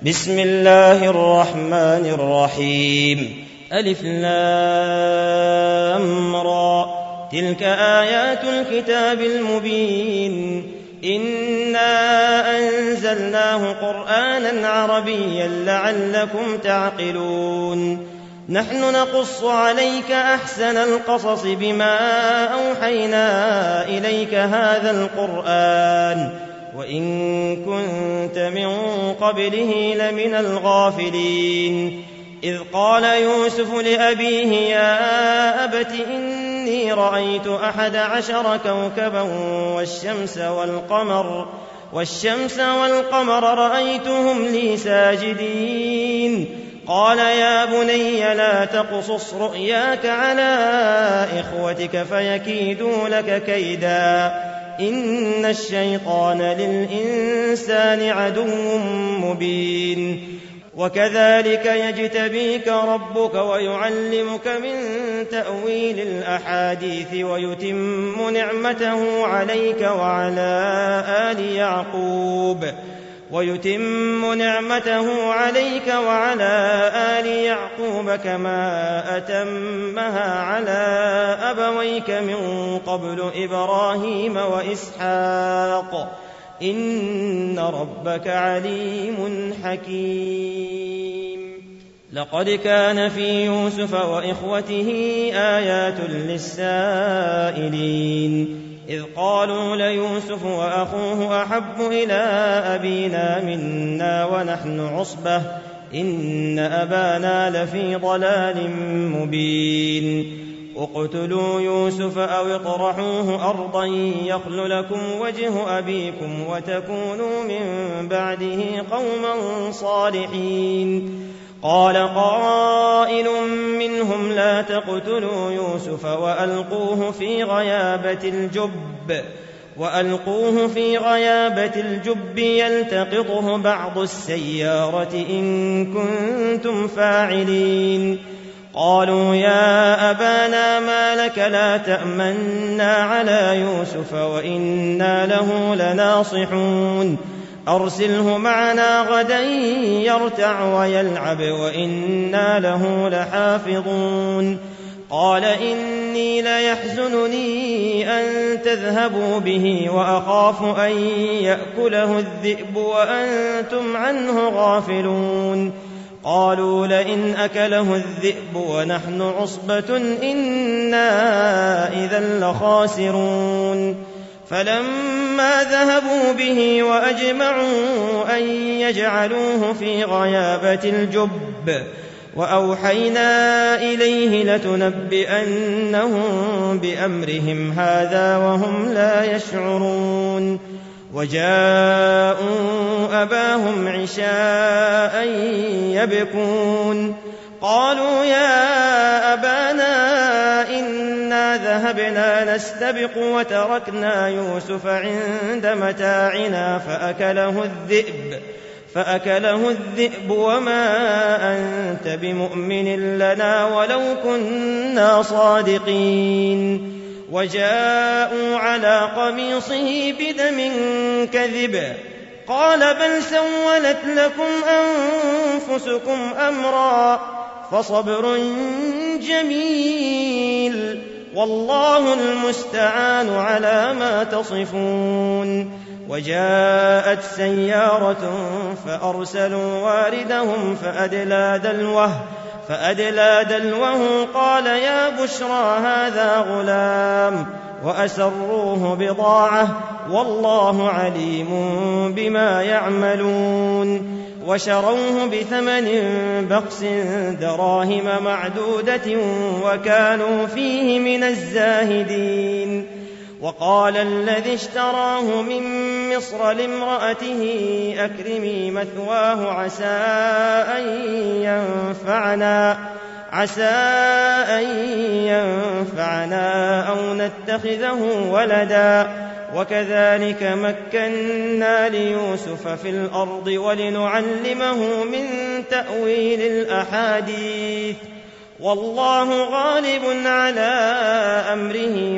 بسم الله الرحمن الرحيم. ألف لام را، تلك آيات الكتاب المبين. إنا أنزلناه قرآنا عربيا لعلكم تعقلون. نحن نقص عليك أحسن القصص بما أوحينا إليك هذا القرآن وإن كنت من قبله لمن الغافلين. إذ قال يوسف لأبيه يا أبت إني رأيت 11 كوكبا والشمس والقمر رأيتهم لي ساجدين. قال يا بني لا تقصص رؤياك على إخوتك فيكيدوا لك كيدا إن الشيطان للإنسان عدو مبين. وكذلك يجتبيك ربك ويعلمك من تأويل الأحاديث ويتم نعمته عليك وعلى آل يعقوب كما أتمها على أبويك من قبل إبراهيم وإسحاق إن ربك عليم حكيم. لقد كان في يوسف وإخوته آيات للسائلين إذ قالوا ليوسف وأخوه أحب إلى أبينا منا ونحن عصبة إن أبانا لفي ضلال مبين. اقتلوا يوسف أو اطرحوه أرضا يخل لكم وجه أبيكم وتكونوا من بعده قوما صالحين. قال قائل منهم لا تقتلوا يوسف وألقوه في غيابة الجب يلتقطه بعض السيارة إن كنتم فاعلين. قالوا يا أبانا ما لك لا تأمنا على يوسف وإنا له لناصحون أرسله معنا غدا يرتع ويلعب وإنا له لحافظون. قال إني ليحزنني أن تذهبوا به وأخاف أن يأكله الذئب وأنتم عنه غافلون. قالوا لئن أكله الذئب ونحن عصبة إنا إذا لخاسرون. فلما ذهبوا به وأجمعوا أن يجعلوه في غيابة الجب وأوحينا إليه لتنبئنهم بأمرهم هذا وهم لا يشعرون. وجاءوا أباهم عشاء يبكون. قالوا يا أبانا إنا ذهبنا نستبق وتركنا يوسف عند متاعنا فأكله الذئب وما أنت بمؤمن لنا ولو كنا صادقين. وجاءوا على قميصه بدم كذب قال بل سولت لكم أنفسكم أمرا فصبر جميل والله المستعان على ما تصفون. وجاءت سيارة فأرسلوا واردهم فأدلى دلوه قال يا بشرى هذا غلام وأسروه بضاعة والله عليم بما يعملون. وشروه بثمن بخس دراهم معدودة وكانوا فيه من الزاهدين. وقال الذي اشتراه من مصر لامرأته أكرمي مثواه عسى أن ينفعنا أو نتخذه ولدا. وكذلك مكنا ليوسف في الأرض ولنعلمه من تأويل الأحاديث والله غالب على أمره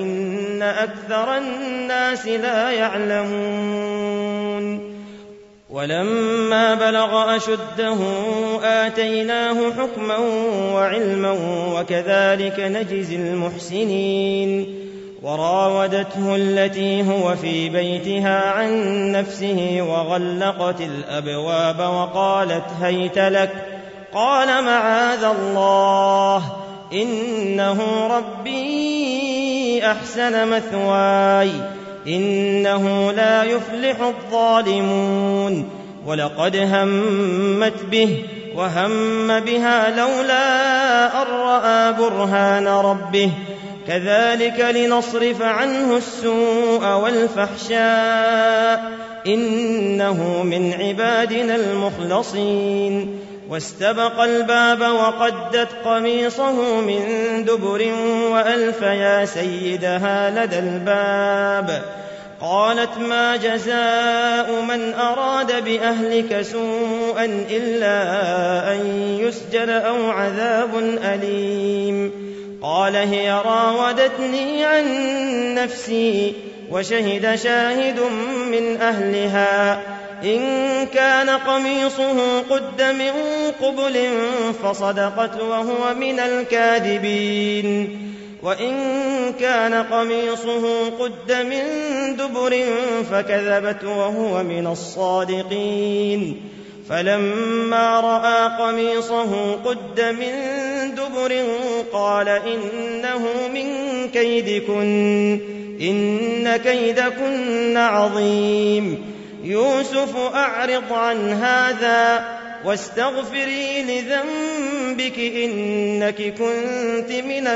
ولكن أكثر الناس لا يعلمون. ولما بلغ أشده آتيناه حكما وعلما وكذلك نجزي المحسنين وراودته التي هو في بيتها عن نفسه وغلقت الأبواب وقالت هيت لك قال معاذ الله إنه ربي أحسن مثواي إنه لا يفلح الظالمون ولقد همت به وهم بها لولا أن رأى برهان ربه كذلك لنصرف عنه السوء والفحشاء إنه من عبادنا المخلصين واستبق الباب وقدت قميصه من دبر وألف يا سيدها لدى الباب قالت ما جزاء من أراد بأهلك سوءا إلا أن يسجن أو عذاب أليم قال هي راودتني عن نفسي وشهد شاهد من أهلها إن كان قميصه قد من قبل فصدقت وهو من الكاذبين وإن كان قميصه قد من دبر فكذبت وهو من الصادقين فلما رأى قميصه قد من دبر قال إنه من كيدكن إن كيدكن عظيم يوسف أعرض عن هذا واستغفري لذنبك إنك كنت من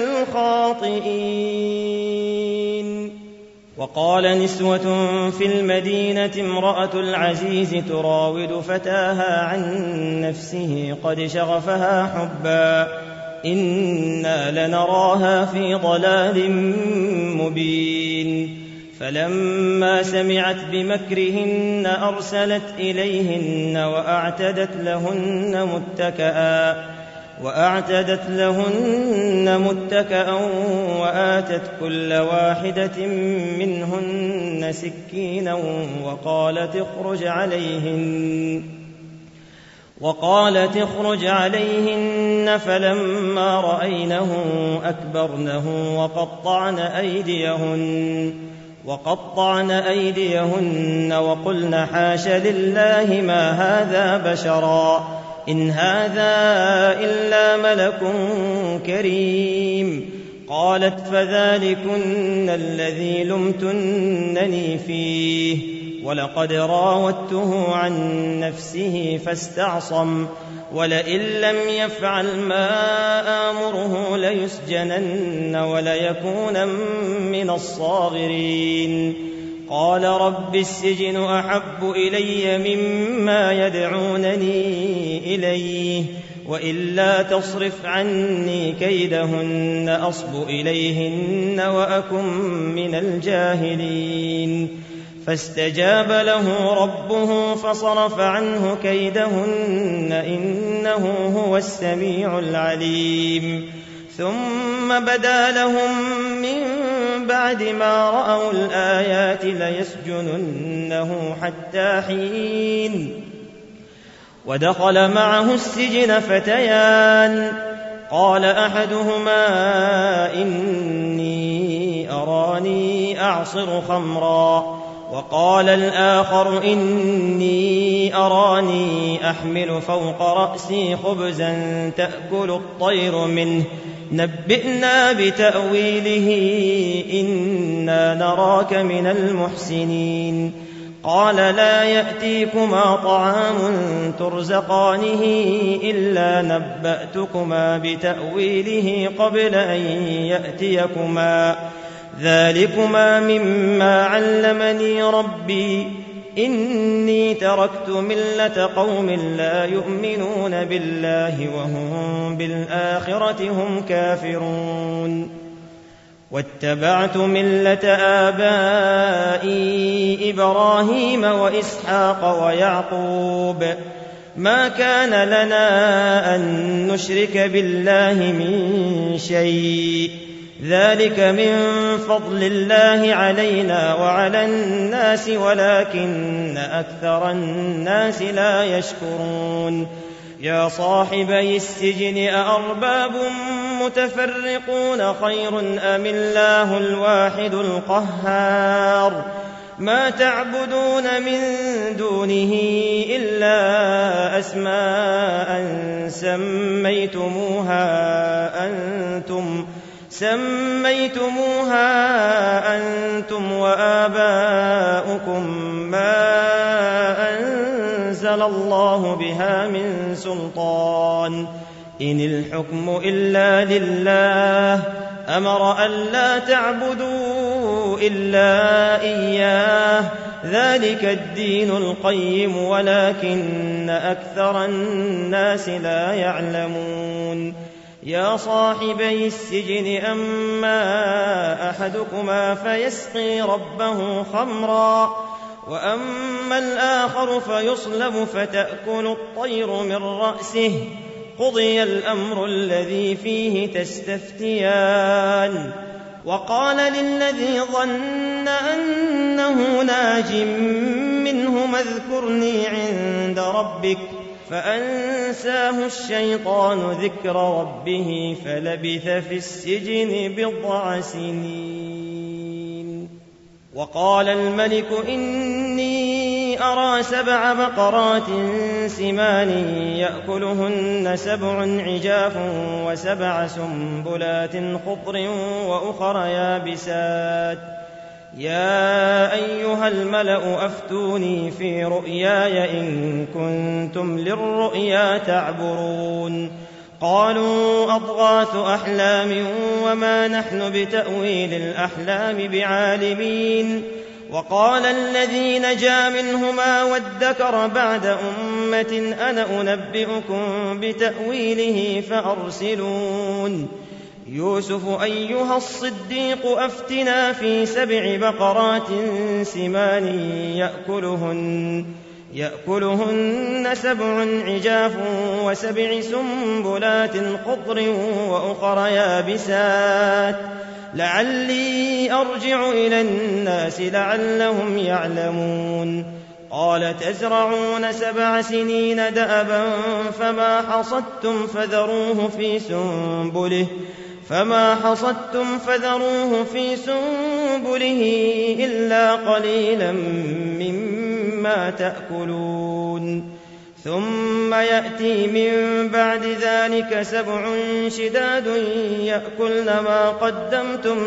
الخاطئين وقال نسوة في المدينة امرأة العزيز تراود فتاها عن نفسه قد شغفها حبا إنا لنراها في ضلال مبين فلما سمعت بمكرهن أرسلت إليهن وأعتدت لهن متكأ وآتت كل واحدة منهن سكينا وقالت اخرج عليهن فلما رأينه أكبرنه وقطعن أيديهن وقلن حاش لله ما هذا بشرا إن هذا إلا ملك كريم قالت فذلكن الذي لمتنني فيه ولقد راودته عن نفسه فاستعصم ولئن لم يفعل ما آمره ليسجنن وليكون من الصاغرين قال رب السجن أحب إلي مما يدعونني إليه وإلا تصرف عني كيدهن أصب إليهن وأكن من الجاهلين فاستجاب له ربه فصرف عنه كيدهن إنه هو السميع العليم ثم بدا لهم من بعد ما رأوا الآيات ليسجننه حتى حين ودخل معه السجن فتيان قال أحدهما إني أراني أعصر خمرا وقال الآخر إني أراني أحمل فوق رأسي خبزا تأكل الطير منه نبئنا بتأويله إنا نراك من المحسنين قال لا يأتيكما طعام ترزقانه إلا نبأتكما بتأويله قبل أن يأتيكما ذلكما مما علمني ربي إني تركت ملة قوم لا يؤمنون بالله وهم بالآخرة هم كافرون واتبعت ملة آبائي إبراهيم وإسحاق ويعقوب ما كان لنا أن نشرك بالله من شيء ذلك من فضل الله علينا وعلى الناس ولكن أكثر الناس لا يشكرون يا صاحبي السجن أأرباب متفرقون خير أم الله الواحد القهار ما تعبدون من دونه إلا أسماء سميتموها أنتم وآباؤكم ما أنزل الله بها من سلطان إن الحكم إلا لله أمر ألا تعبدوا إلا إياه ذلك الدين القيم ولكن أكثر الناس لا يعلمون يا صاحبي السجن أما أحدكما فيسقي ربه خمرا وأما الآخر فيصلب فتأكل الطير من رأسه قضي الأمر الذي فيه تستفتيان وقال للذي ظن أنه ناج منه اذكرني عند ربك فأنساه الشيطان ذكر ربه فلبث في السجن 9 سنين وقال الملك إني أرى 7 بقرات سمان يأكلهن 7 عجاف و7 سنبلات خضر وأخر يابسات يا أيها الملأ أفتوني في رؤياي إن كنتم للرؤيا تعبرون قالوا أضغاث أحلام وما نحن بتأويل الأحلام بعالمين وقال الذي نجا منهما وادكر بعد أمة أنا أنبئكم بتأويله فأرسلون يوسف أيها الصديق أفتنا في 7 بقرات سمان يأكلهن 7 عجاف و7 سنبلات خضر وأخر يابسات لعلي أرجع إلى الناس لعلهم يعلمون قال تزرعون 7 سنين دأبا فما حصدتم فذروه في سنبله إلا قليلا مما تأكلون ثم يأتي من بعد ذلك 7 شداد يأكلن ما قدمتم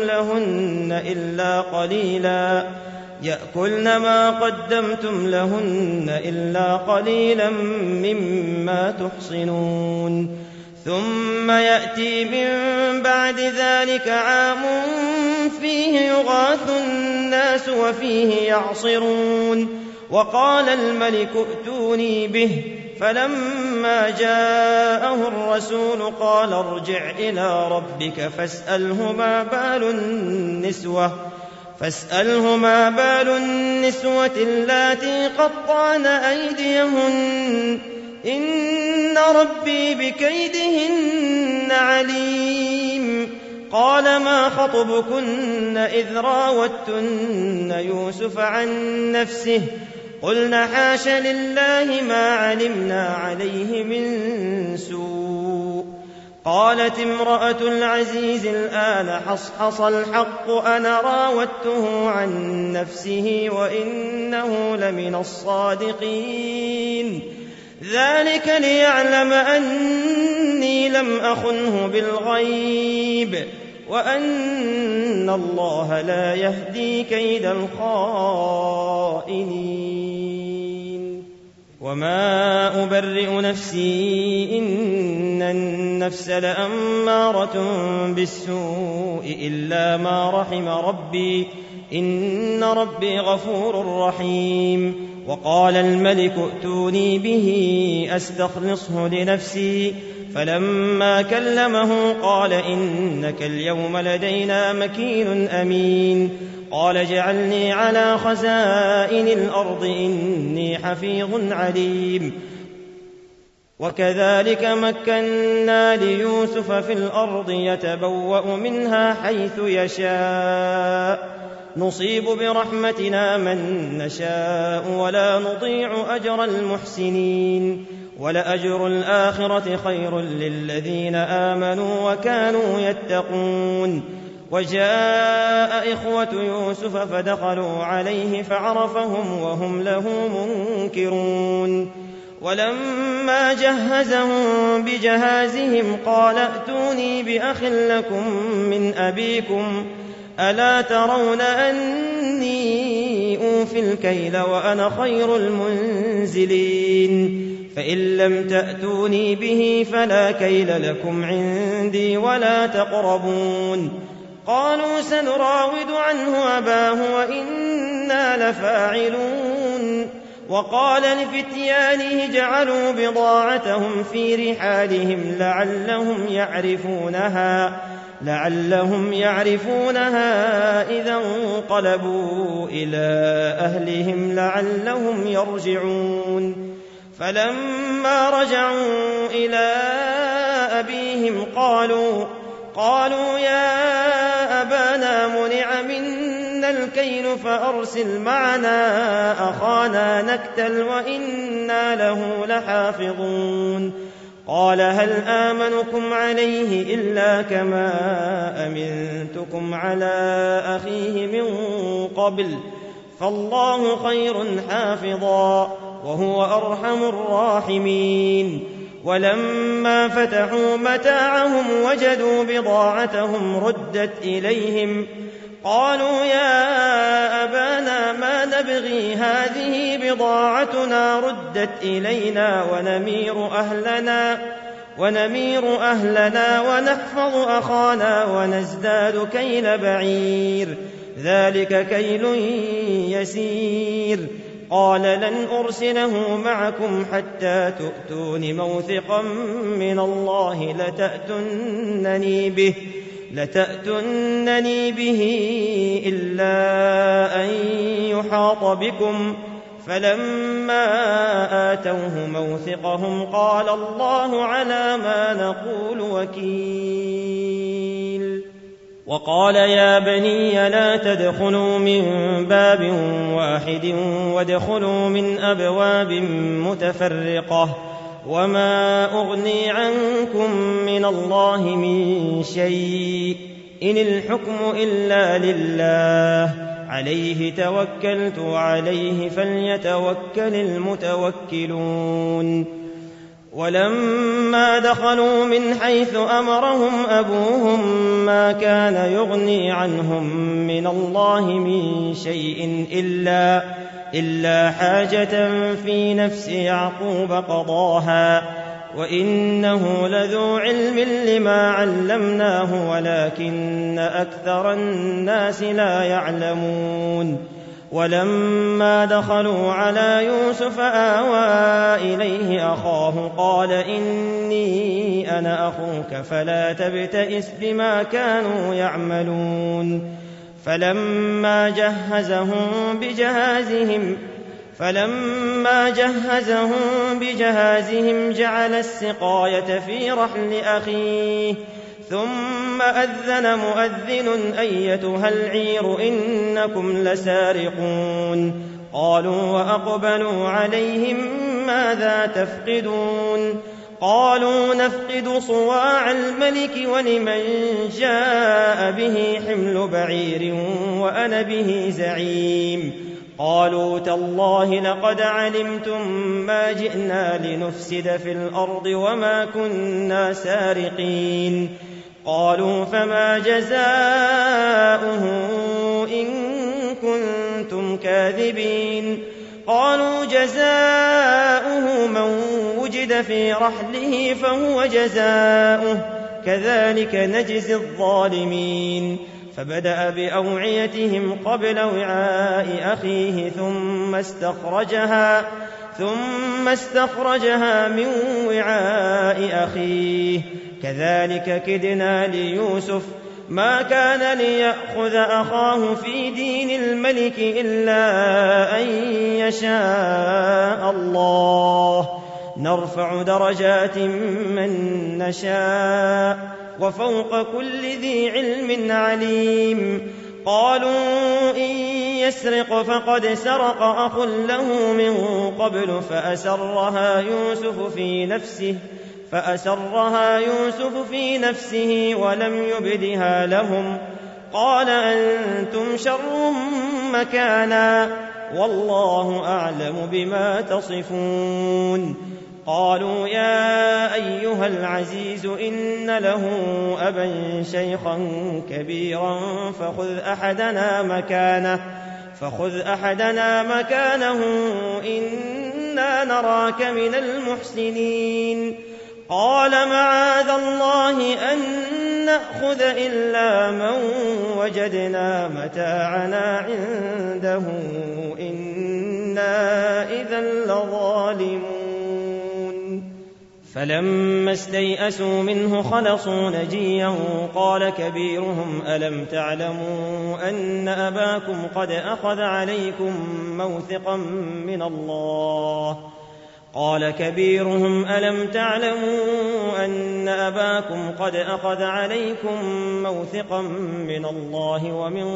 لهن إلا قليلا مما تحصنون ثم يأتي من بعد ذلك عام فيه يغاث الناس وفيه يعصرون وقال الملك ائتوني به فلما جاءه الرسول قال ارجع إلى ربك فاسأله ما بال النسوة اللاتي قطعن أيديهن إن ربي بكيدهن عليم قال ما خطبكن إذ راوتن يوسف عن نفسه قلنا حاش لله ما علمنا عليه من سوء قالت امرأة العزيز الآن حصحص الحق أنا راودته عن نفسه وإنه لمن الصادقين ذلك ليعلم أني لم أخنه بالغيب وأن الله لا يهدي كيد الخائنين وما أبرئ نفسي إن النفس لأمارة بالسوء إلا ما رحم ربي إن ربي غفور رحيم وقال الملك ائتوني به أستخلصه لنفسي فلما كلمه قال إنك اليوم لدينا مكين أمين قال اجعلني على خزائن 'الأرض إني حفيظ عليم وكذلك مكنا ليوسف في الأرض يتبوأ منها حيث يشاء نصيب برحمتنا من نشاء ولا نضيع أجر المحسنين ولأجر الآخرة خير للذين آمنوا وكانوا يتقون وجاء إخوة يوسف فدخلوا عليه فعرفهم وهم له منكرون ولما جهزهم بجهازهم قال ائتوني بأخ لكم من أبيكم ألا ترون أني أوفي الكيل وأنا خير المنزلين فإن لم تأتوني به فلا كيل لكم عندي ولا تقربون قالوا سنراود عنه أباه وإنا لفاعلون وقال لفتيانه اجعلوا بضاعتهم في رحالهم لعلهم يعرفونها إذا انقلبوا إلى أهلهم لعلهم يرجعون فلما رجعوا إلى أبيهم قالوا يا أبانا منع منا الكيل فأرسل معنا أخانا نكتل وإنا له لحافظون قال هل آمنكم عليه إلا كما أمنتكم على أخيه من قبل فالله خير حافظا وهو أرحم الراحمين ولما فتحوا متاعهم وجدوا بضاعتهم ردت إليهم قالوا يا أبانا ما نبغي هذه بضاعتنا ردت إلينا ونمير أهلنا ونحفظ أخانا ونزداد كيل بعير ذلك كيل يسير قال لن أرسله معكم حتى تؤتون موثقا من الله لتأتنني به إلا أن يحاط بكم فلما آتوه موثقهم قال الله على ما نقول وكيل وقال يا بني لا تدخلوا من باب واحد وادخلوا من أبواب متفرقة وما أغني عنكم من الله من شيء إن الحكم إلا لله عليه توكلت وعليه فليتوكل المتوكلون ولما دخلوا من حيث أمرهم أبوهم ما كان يغني عنهم من الله من شيء إلا حاجة في نفس يعقوب قضاها وإنه لذو علم لما علمناه ولكن أكثر الناس لا يعلمون ولما دخلوا على يوسف آوى إليه أخاه قال إني أنا أخوك فلا تبتئس بما كانوا يعملون فلما جهزهم بجهازهم جعل السقاية في رحل أخيه ثم أذن مؤذن أيتها العير إنكم لسارقون قالوا وأقبلوا عليهم ماذا تفقدون قالوا نفقد صواع الملك ولمن جاء به حمل بعير وأنا به زعيم قالوا تالله لقد علمتم ما جئنا لنفسد في الأرض وما كنا سارقين قالوا فما جزاؤه إن كنتم كاذبين قالوا جزاؤه من وجد في رحله فهو جزاؤه كذلك نجزي الظالمين فبدأ بأوعيتهم قبل وعاء أخيه ثم استخرجها من وعاء أخيه كذلك كدنا ليوسف ما كان ليأخذ أخاه في دين الملك إلا أن يشاء الله نرفع درجات من نشاء وفوق كل ذي علم عليم. قالوا إن يسرق فقد سرق أخ له من قبل فأسرها يوسف في نفسه ولم يبدها لهم. قال أنتم شر مكانا والله أعلم بما تصفون. قالوا يا أيها العزيز إن له أبا شيخا كبيرا فخذ أحدنا مكانه إنا نراك من المحسنين. قال معاذ الله أن نأخذ إلا من وجدنا متاعنا عنده إنا إذا لظالمون. فلما استيئسوا منه خلصوا نجيا قال كبيرهم ألم تعلموا أن أباكم قد أخذ عليكم موثقا من الله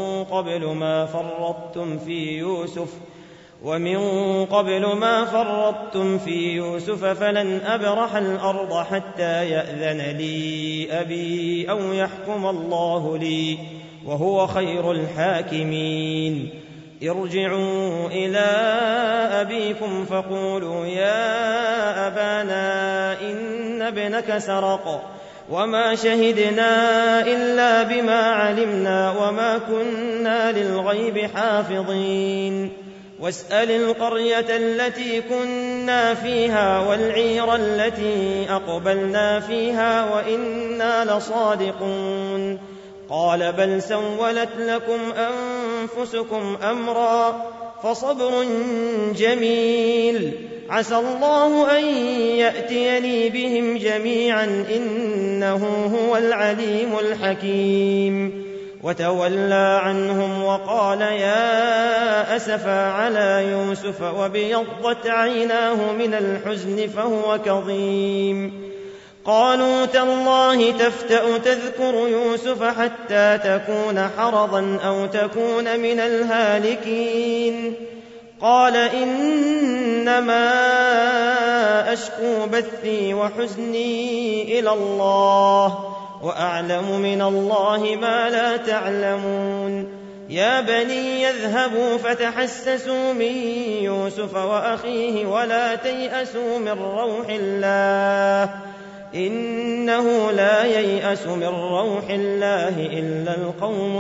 ومن قبل ما فرطتم في يوسف فلن أبرح الأرض حتى يأذن لي أبي أو يحكم الله لي وهو خير الحاكمين. ارجعوا إلى أبيكم فقولوا يا أبانا إن ابنك سرق وما شهدنا إلا بما علمنا وما كنا للغيب حافظين. واسأل القرية التي كنا فيها والعير التي أقبلنا فيها وإنا لصادقون. قال بل سولت لكم أنفسكم أمرا فصبر جميل عسى الله أن يأتيني بهم جميعا إنه هو العليم الحكيم. وتولى عنهم وقال يا أسفا على يوسف وابيضت عيناه من الحزن فهو كظيم. قالوا تالله تفتأ تذكر يوسف حتى تكون حرضا أو تكون من الهالكين. قال إنما أشكو بثي وحزني إلى الله وأعلم من الله ما لا تعلمون. يا بني يذهبوا فتحسسوا من يوسف وأخيه ولا تيأسوا من روح الله إنه لا ييأس من روح الله إلا القوم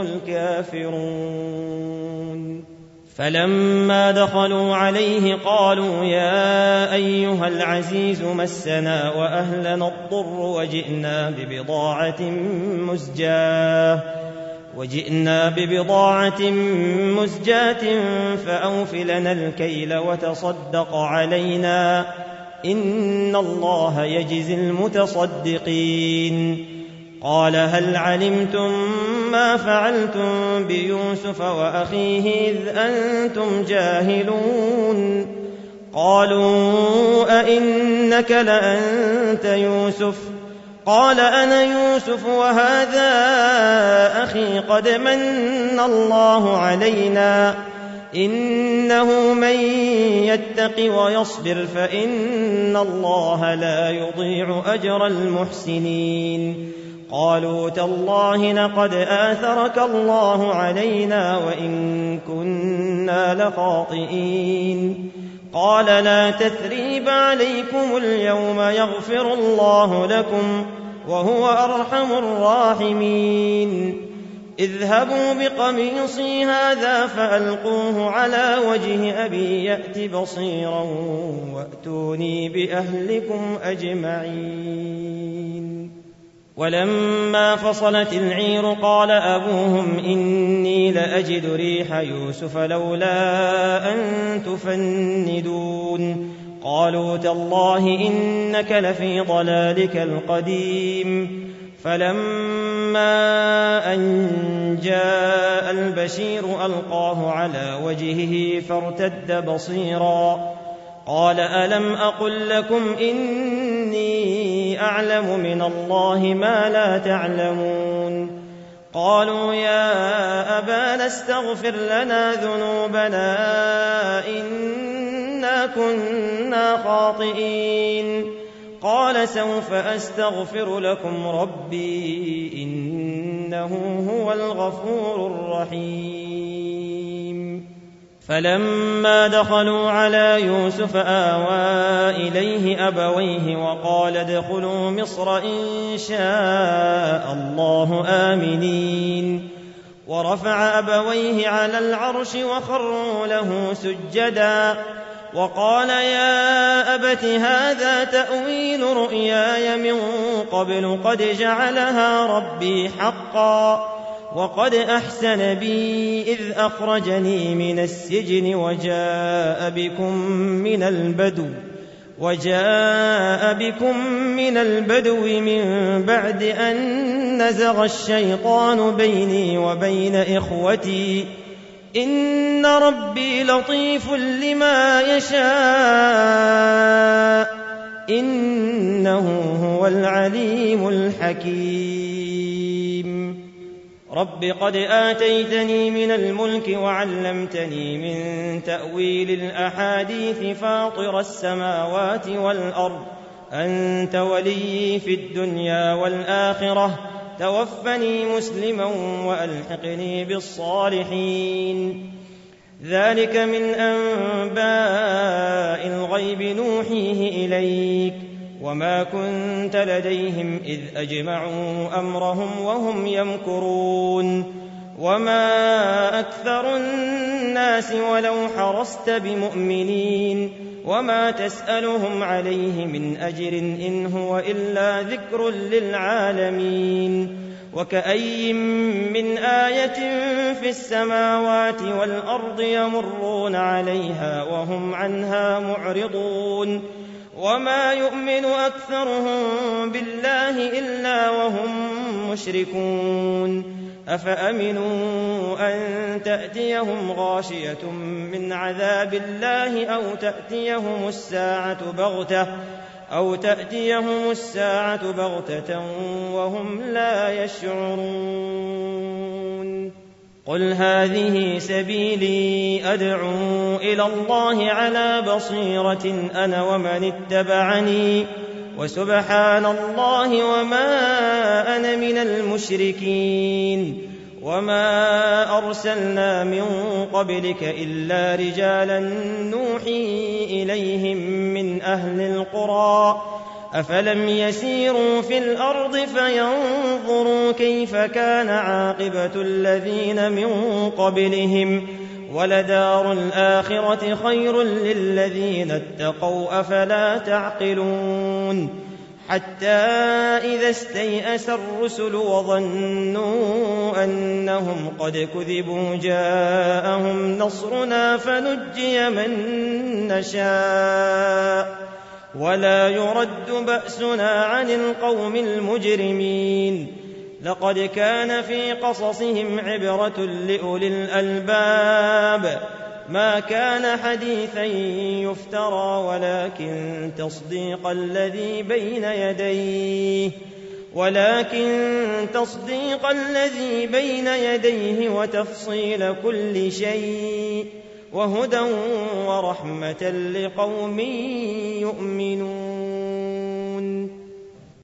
الكافرون. فلما دخلوا عليه قالوا يا أيها العزيز مسنا وأهلنا الضر وجئنا ببضاعة مزجاة فأوف لنا الكيل وتصدق علينا إن الله يجزي المتصدقين. قال هل علمتم ما فعلتم بيوسف وأخيه إذ أنتم جاهلون؟ قالوا أئنك لأنت يوسف؟ قال أنا يوسف وهذا أخي قد من الله علينا إنه من يتق ويصبر فإن الله لا يضيع أجر المحسنين. قالوا تالله لقد آثرك الله علينا وإن كنا لخاطئين. قال لا تثريب عليكم اليوم يغفر الله لكم وهو أرحم الراحمين. اذهبوا بقميصي هذا فألقوه على وجه أبي يأت بصيرا وأتوني بأهلكم أجمعين. ولما فصلت العير قال أبوهم إني لأجد ريح يوسف لولا أن تفندون. قالوا تالله إنك لفي ضلالك القديم. فلما أن جاء البشير ألقاه على وجهه فارتد بصيرا قال ألم أقل لكم إني أعلم من الله ما لا تعلمون قالوا يا أبانا استغفر لنا ذنوبنا إنا كنا خاطئين قال سوف أستغفر لكم ربي إنه هو الغفور الرحيم فلما دخلوا على يوسف آوى إليه أبويه وقال ادخلوا مصر إن شاء الله آمنين ورفع أبويه على العرش وخروا له سجدا وقال يا أبت هذا تأويل رؤياي من قبل قد جعلها ربي حقا وقد أحسن بي إذ أخرجني من السجن وجاء بكم من البدو من بعد أن نزغ الشيطان بيني وبين إخوتي إن ربي لطيف لما يشاء إنه هو العليم الحكيم رب قد آتيتني من الملك وعلمتني من تأويل الأحاديث فاطر السماوات والأرض أنت ولي في الدنيا والآخرة توفني مسلما وألحقني بالصالحين ذلك من أنباء الغيب نوحيه إليك وما كنت لديهم إذ أجمعوا أمرهم وهم يمكرون وما أكثر الناس ولو حرصت بمؤمنين وما تسألهم عليه من أجر إن هو إلا ذكر للعالمين وكأي من آية في السماوات والأرض يمرون عليها وهم عنها معرضون وما يؤمن أكثرهم بالله إلا وهم مشركون أفأمنوا أن تأتيهم غاشية من عذاب الله أو تأتيهم الساعة بغتة وهم لا يشعرون قل هذه سبيلي أدعو إلى الله على بصيرة أنا ومن اتبعني وسبحان الله وما أنا من المشركين وما أرسلنا من قبلك إلا رجالا نوحي إليهم من أهل القرى أفلم يسيروا في الأرض فينظروا كيف كان عاقبة الذين من قبلهم ولدار الآخرة خير للذين اتقوا أفلا تعقلون حتى إذا استيأس الرسل وظنوا أنهم قد كذبوا جاءهم نصرنا فنجي من نشاء ولا يرد بأسنا عن القوم المجرمين لقد كان في قصصهم عبرة لأولي الألباب ما كان حديثا يفترى ولكن تصديق الذي بين يديه وتفصيل كل شيء وهدى ورحمة لقوم يؤمنون